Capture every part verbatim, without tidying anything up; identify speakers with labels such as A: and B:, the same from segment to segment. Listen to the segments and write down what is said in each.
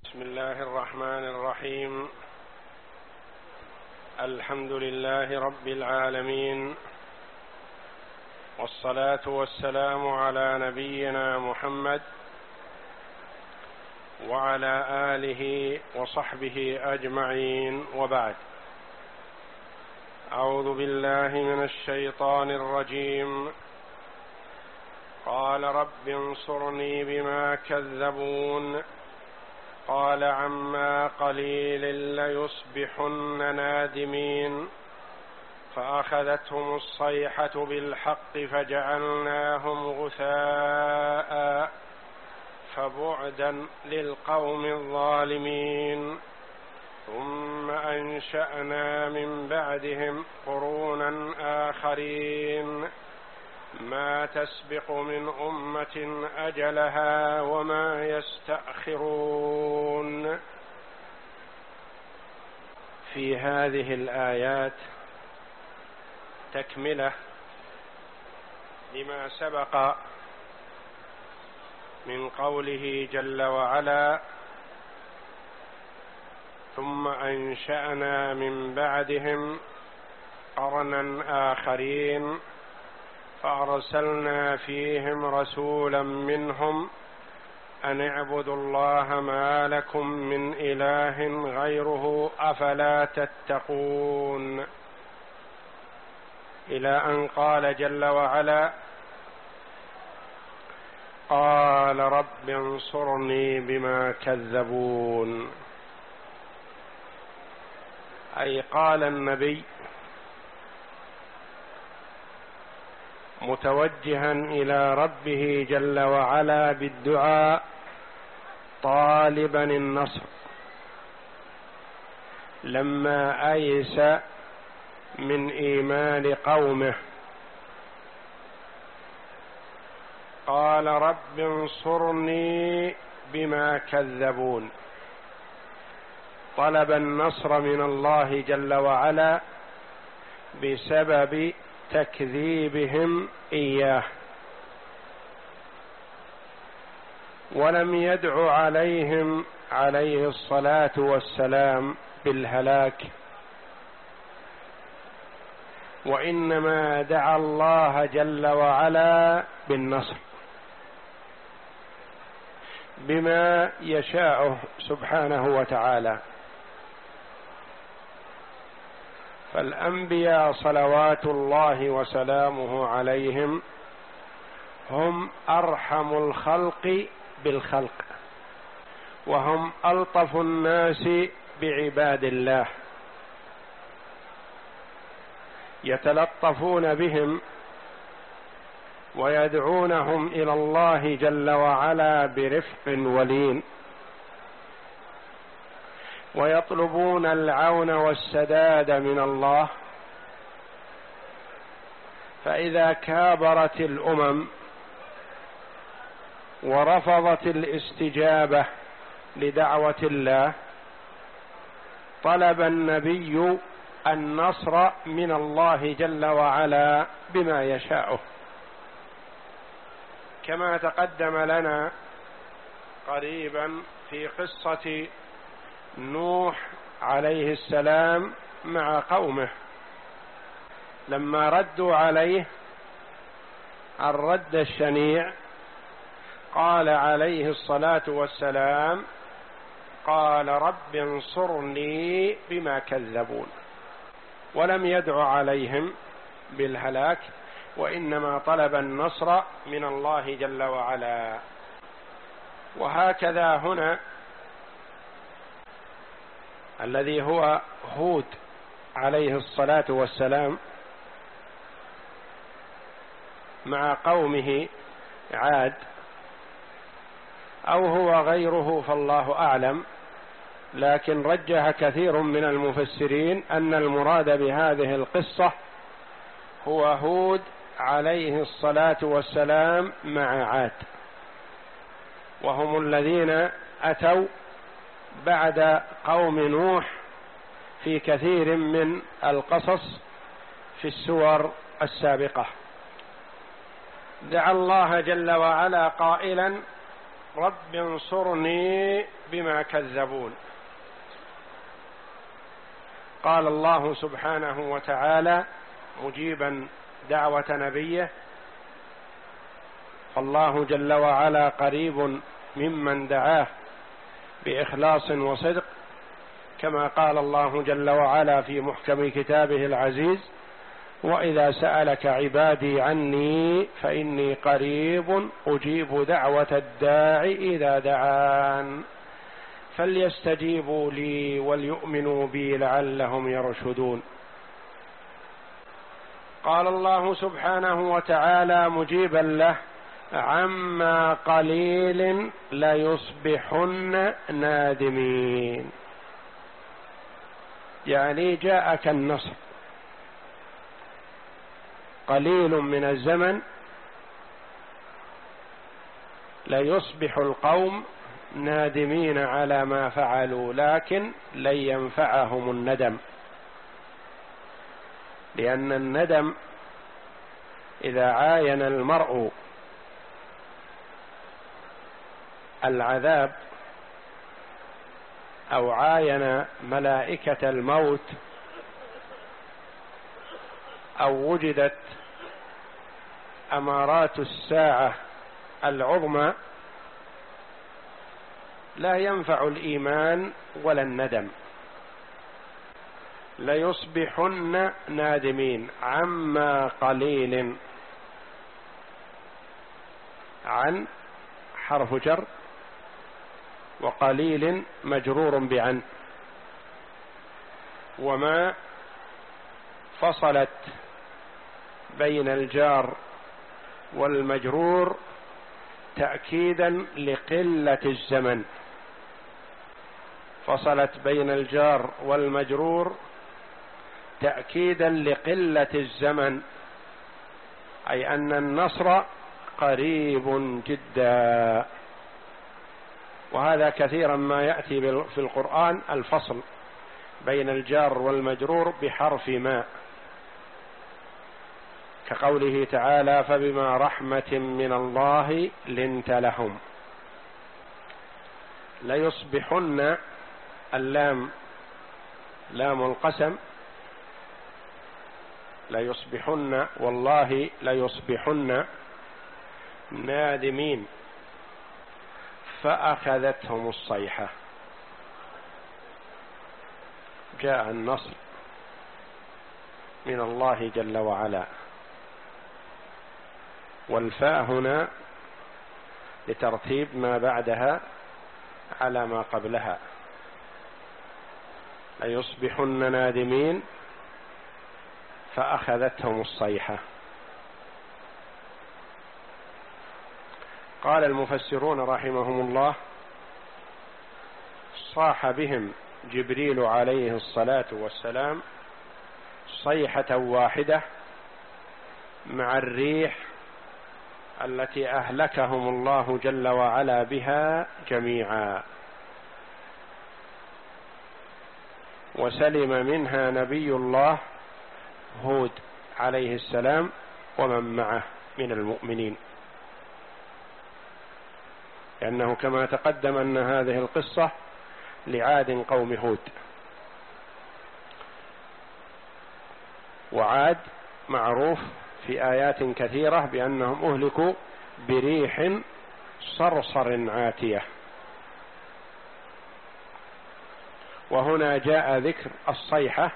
A: بسم الله الرحمن الرحيم. الحمد لله رب العالمين، والصلاة والسلام على نبينا محمد وعلى آله وصحبه أجمعين، وبعد. أعوذ بالله من الشيطان الرجيم. قال رب انصرني بما كذبون قال عما قليل ليصبحن نادمين فأخذتهم الصيحة بالحق فجعلناهم غثاء فبعدا للقوم الظالمين. ثم أنشأنا من بعدهم قرونا آخرين ما تسبق من أمة أجلها وما يستأخرون. في هذه الآيات تكملة لما سبق من قوله جل وعلا: ثم أنشأنا من بعدهم قرنا آخرين فأرسلنا فيهم رسولا منهم أن اعبدوا الله ما لكم من إله غيره أفلا تتقون، إلى أن قال جل وعلا: قال رب انصرني بما كذبون. أي قال النبي متوجها إلى ربه جل وعلا بالدعاء طالبا النصر، لما أيس من إيمان قومه قال رب انصرني بما كذبون، طلب النصر من الله جل وعلا بسبب تكذيبهم إياه، ولم يدع عليهم عليه الصلاة والسلام بالهلاك، وإنما دعا الله جل وعلا بالنصر بما يشاء سبحانه وتعالى. فالأنبياء صلوات الله وسلامه عليهم هم أرحم الخلق بالخلق، وهم ألطف الناس بعباد الله، يتلطفون بهم ويدعونهم إلى الله جل وعلا برفق ولين، ويطلبون العون والسداد من الله. فإذا كابرت الأمم ورفضت الاستجابة لدعوة الله طلب النبي النصر من الله جل وعلا بما يشاءه، كما تقدم لنا قريبا في قصة نوح عليه السلام مع قومه، لما ردوا عليه الرد الشنيع قال عليه الصلاة والسلام: قال رب انصرني بما كذبون، ولم يدع عليهم بالهلاك، وإنما طلب النصر من الله جل وعلا. وهكذا هنا الذي هو هود عليه الصلاة والسلام مع قومه عاد، أو هو غيره فالله أعلم، لكن رجح كثير من المفسرين أن المراد بهذه القصة هو هود عليه الصلاة والسلام مع عاد، وهم الذين أتوا بعد قوم نوح في كثير من القصص في السور السابقة. دعا الله جل وعلا قائلا: رب انصرني بما كذبون. قال الله سبحانه وتعالى مجيبا دعوة نبيه: فالله جل وعلا قريب ممن دعاه بإخلاص وصدق، كما قال الله جل وعلا في محكم كتابه العزيز: وإذا سألك عبادي عني فإني قريب أجيب دعوة الداع إذا دعان فليستجيبوا لي وليؤمنوا بي لعلهم يرشدون. قال الله سبحانه وتعالى مجيبا له: عما قليل ليصبحن نادمين، يعني جاءك النصر، قليل من الزمن ليصبح القوم نادمين على ما فعلوا، لكن لن ينفعهم الندم، لأن الندم إذا عاين المرء العذاب أو عاين ملائكة الموت أو وجدت أمارات الساعة العظمى، لا ينفع الإيمان ولا الندم. ليصبحن نادمين، عما قليل، عن حرف جر، وقليل مجرور بعن، وما فصلت بين الجار والمجرور تأكيدا لقلة الزمن، فصلت بين الجار والمجرور تأكيدا لقلة الزمن، أي أن النصر قريب جدا. وهذا كثيرا ما يأتي في القرآن الفصل بين الجار والمجرور بحرف ما، كقوله تعالى: فبما رحمة من الله لنت لهم. ليصبحن، اللام لام القسم، ليصبحن والله ليصبحن نادمين فأخذتهم الصيحة. جاء النصر من الله جل وعلا، والفاء هنا لترتيب ما بعدها على ما قبلها. ليصبحن نادمين فأخذتهم الصيحة. قال المفسرون رحمهم الله: صاح بهم جبريل عليه الصلاة والسلام صيحة واحدة مع الريح التي أهلكهم الله جل وعلا بها جميعا، وسلم منها نبي الله هود عليه السلام ومن معه من المؤمنين، لأنه كما تقدم أن هذه القصة لعاد قوم هود، وعاد معروف في آيات كثيرة بأنهم أهلكوا بريح صرصر عاتية، وهنا جاء ذكر الصيحة.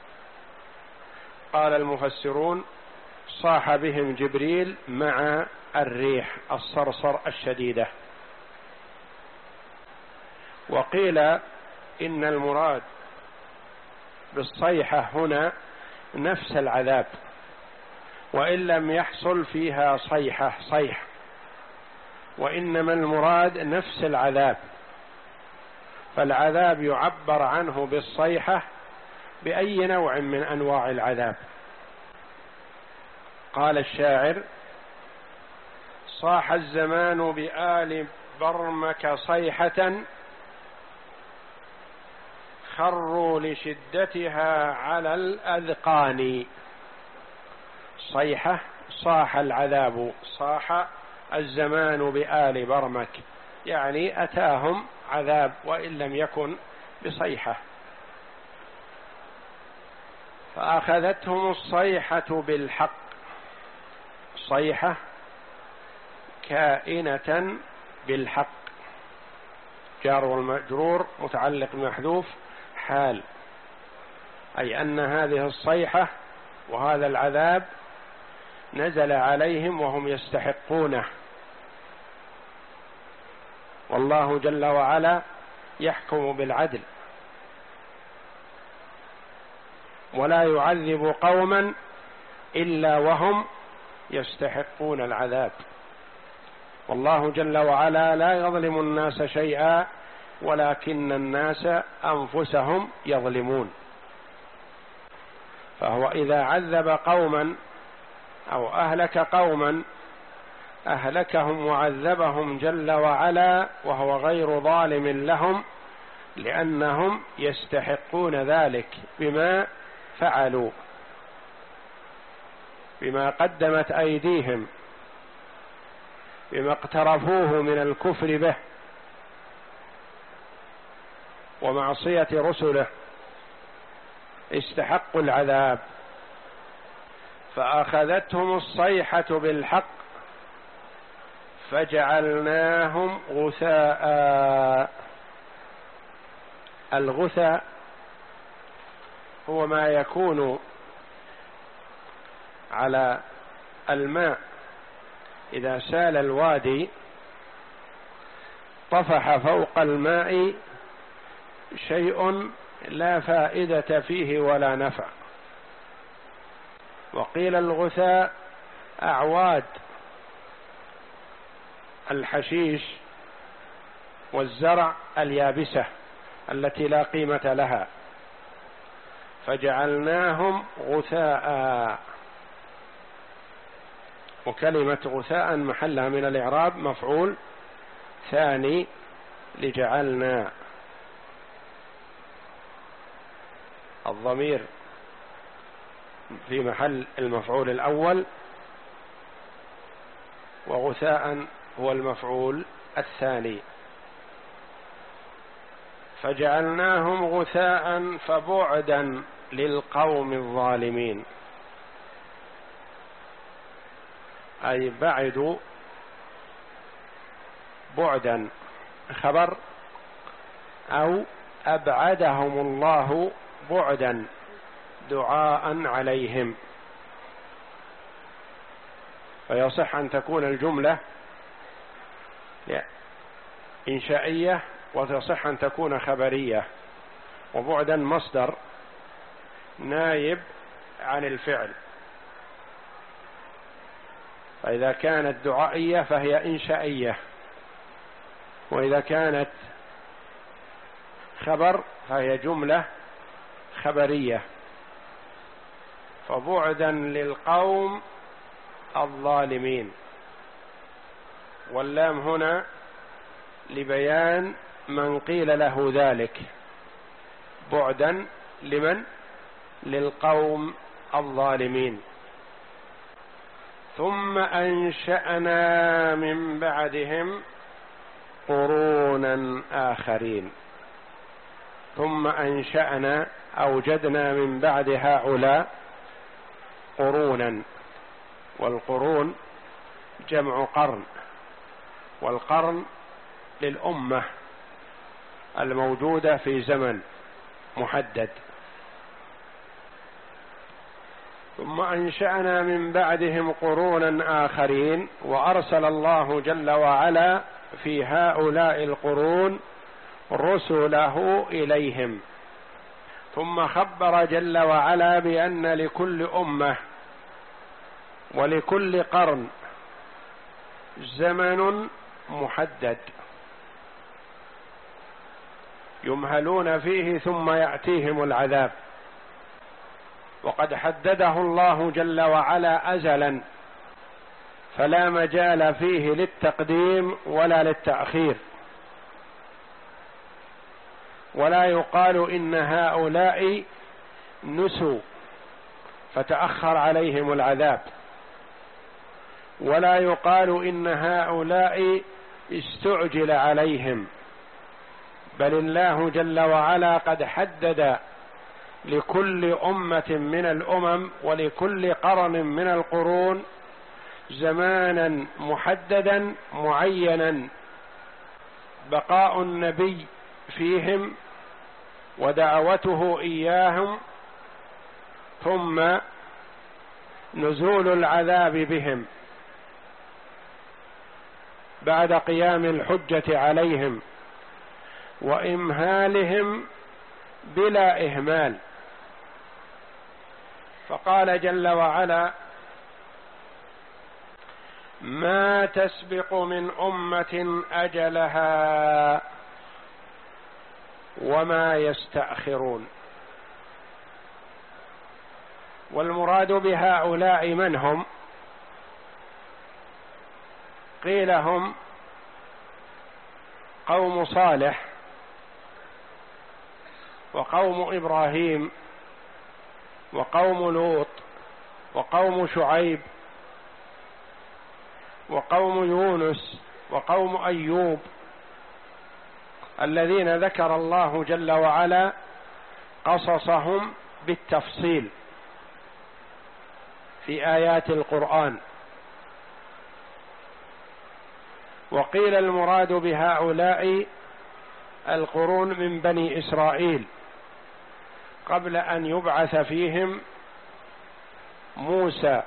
A: قال المفسرون: صاح بهم جبريل مع الريح الصرصر الشديدة. وقيل إن المراد بالصيحة هنا نفس العذاب، وإن لم يحصل فيها صيحة صيح، وإنما المراد نفس العذاب، فالعذاب يعبر عنه بالصيحة بأي نوع من أنواع العذاب. قال الشاعر: صاح الزمان بآل برمك صيحة خروا لشدتها على الأذقان. صيحة، صاح العذاب، صاح الزمان بآل برمك، يعني أتاهم عذاب وإن لم يكن بصيحة. فأخذتهم الصيحة بالحق، صيحة كائنة بالحق، جار والمجرور متعلق بمحذوف حال، أي أن هذه الصيحة وهذا العذاب نزل عليهم وهم يستحقونه، والله جل وعلا يحكم بالعدل ولا يعذب قوما إلا وهم يستحقون العذاب، والله جل وعلا لا يظلم الناس شيئا ولكن الناس أنفسهم يظلمون. فهو إذا عذب قوما أو أهلك قوما أهلكهم وعذبهم جل وعلا وهو غير ظالم لهم، لأنهم يستحقون ذلك بما فعلوا، بما قدمت أيديهم، بما اقترفوه من الكفر به ومعصية رسله، استحقوا العذاب. فأخذتهم الصيحة بالحق فجعلناهم غثاء. الغثاء هو ما يكون على الماء إذا سال الوادي طفح فوق الماء شيء لا فائدة فيه ولا نفع. وقيل الغثاء أعواد الحشيش والزرع اليابسة التي لا قيمة لها، فجعلناهم غثاء. وكلمة غثاء محلها من الإعراب مفعول ثاني لجعلنا، الضمير في محل المفعول الأول، وغثاء هو المفعول الثاني. فجعلناهم غثاء فبعدا للقوم الظالمين، أي بعدوا بعدا خبر، أو أبعدهم الله بعدا دعاء عليهم. فيصح أن تكون الجملة إنشائية وتصح أن تكون خبرية، وبعدا مصدر نائب عن الفعل، فإذا كانت دعائية فهي إنشائية، وإذا كانت خبر فهي جملة خبرية. فبعدا للقوم الظالمين، واللام هنا لبيان من قيل له ذلك، بعدا لمن؟ للقوم الظالمين. ثم أنشأنا من بعدهم قرونا آخرين. ثم أنشأنا أوجدنا من بعد هؤلاء قرونا، والقرون جمع قرن، والقرن للأمة الموجودة في زمن محدد. ثم أنشأنا من بعدهم قرونا آخرين، وأرسل الله جل وعلا في هؤلاء القرون رسله إليهم. ثم خبر جل وعلا بأن لكل أمة ولكل قرن زمن محدد يمهلون فيه ثم يأتيهم العذاب، وقد حدده الله جل وعلا أزلا، فلا مجال فيه للتقديم ولا للتأخير، ولا يقال إن هؤلاء نسوا فتأخر عليهم العذاب، ولا يقال إن هؤلاء استعجل عليهم، بل الله جل وعلا قد حدد لكل أمة من الأمم ولكل قرن من القرون زمانا محددا معينا بقاء النبي فيهم ودعوته إياهم، ثم نزول العذاب بهم بعد قيام الحجة عليهم وإمهالهم بلا إهمال. فقال جل وعلا: ما تسبق من أمة أجلها وما يستأخرون. والمراد بهؤلاء من هم؟ قيل هم قوم صالح وقوم إبراهيم وقوم لوط وقوم شعيب وقوم يونس وقوم أيوب، الذين ذكر الله جل وعلا قصصهم بالتفصيل في آيات القرآن. وقيل المراد بهؤلاء القرون من بني إسرائيل قبل أن يبعث فيهم موسى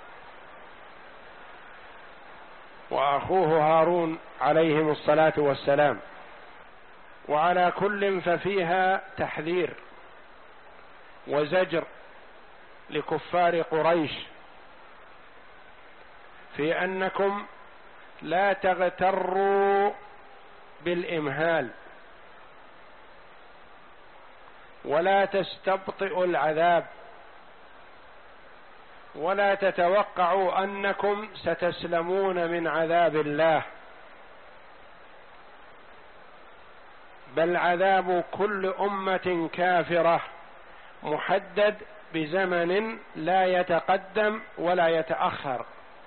A: وأخوه هارون عليهم الصلاة والسلام. وعلى كل ففيها تحذير وزجر لكفار قريش في أنكم لا تغتروا بالإمهال ولا تستبطئوا العذاب ولا تتوقعوا أنكم ستسلمون من عذاب الله، بل عذاب كل أمة كافرة محدد بزمن لا يتقدم ولا يتأخر.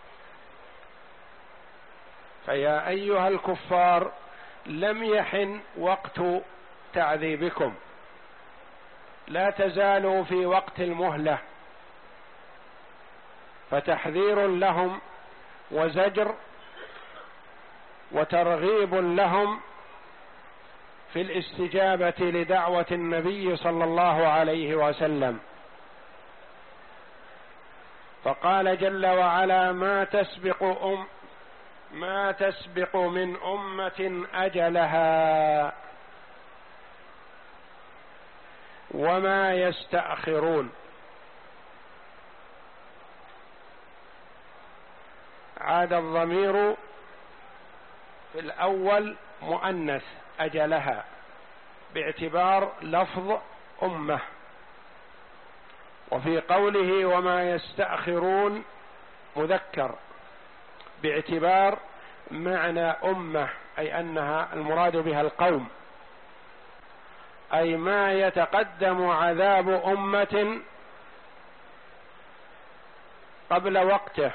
A: فيا أيها الكفار لم يحن وقت تعذيبكم، لا تزالوا في وقت المهلة، فتحذير لهم وزجر وترغيب لهم في الاستجابة لدعوة النبي صلى الله عليه وسلم. فقال جل وعلا: ما تسبق أم ما تسبق من أمة أجلها وما يستأخرون. عاد الضمير في الأول مؤنث أجلها باعتبار لفظ أمة، وفي قوله وما يستأخرون مذكر باعتبار معنى أمة، أي أنها المراد بها القوم، أي ما يتقدم عذاب أمة قبل وقته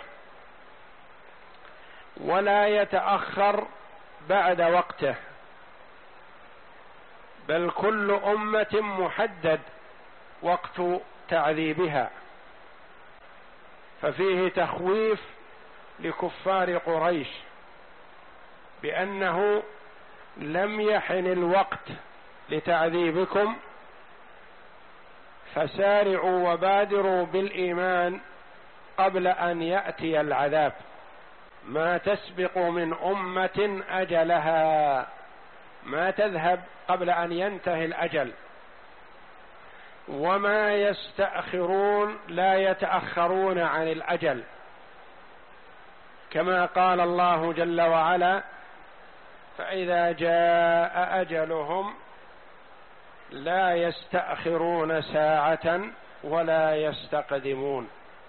A: ولا يتأخر بعد وقته، بل كل أمة محدد وقت تعذيبها. ففيه تخويف لكفار قريش بأنه لم يحن الوقت لتعذيبكم، فسارعوا وبادروا بالإيمان قبل أن يأتي العذاب. ما تسبق من أمة أجلها، ما تذهب قبل أن ينتهي الأجل. وما يستأخرون، لا يتأخرون عن الأجل، كما قال الله جل وعلا: فإذا جاء أجلهم لا يستأخرون ساعة ولا يستقدمون.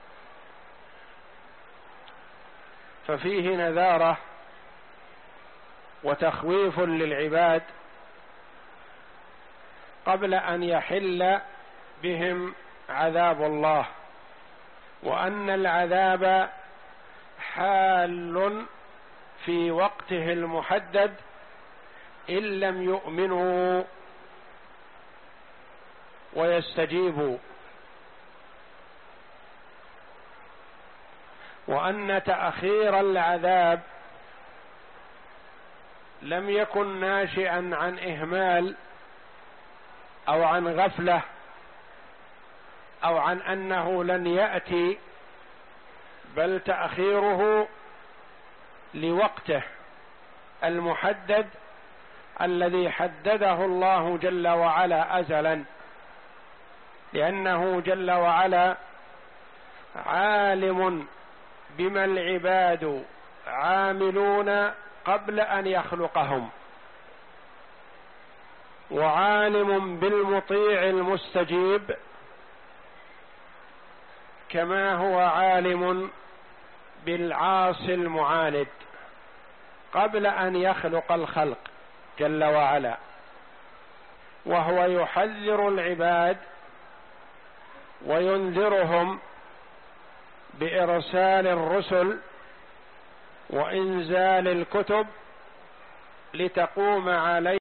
A: ففيه نذارة وتخويف للعباد قبل أن يحل بهم عذاب الله، وأن العذاب حال في وقته المحدد إن لم يؤمنوا ويستجيبوا، وأن تأخير العذاب لم يكن ناشئا عن إهمال أو عن غفلة أو عن أنه لن يأتي، بل تأخيره لوقته المحدد الذي حدده الله جل وعلا أزلا، لأنه جل وعلا عالم بما العباد عاملون قبل أن يخلقهم، وعالم بالمطيع المستجيب كما هو عالم بالعاصي المعاند قبل أن يخلق الخلق جل وعلا. وهو يحذر العباد وينذرهم بإرسال الرسل وإنزال الكتب لتقوم عليه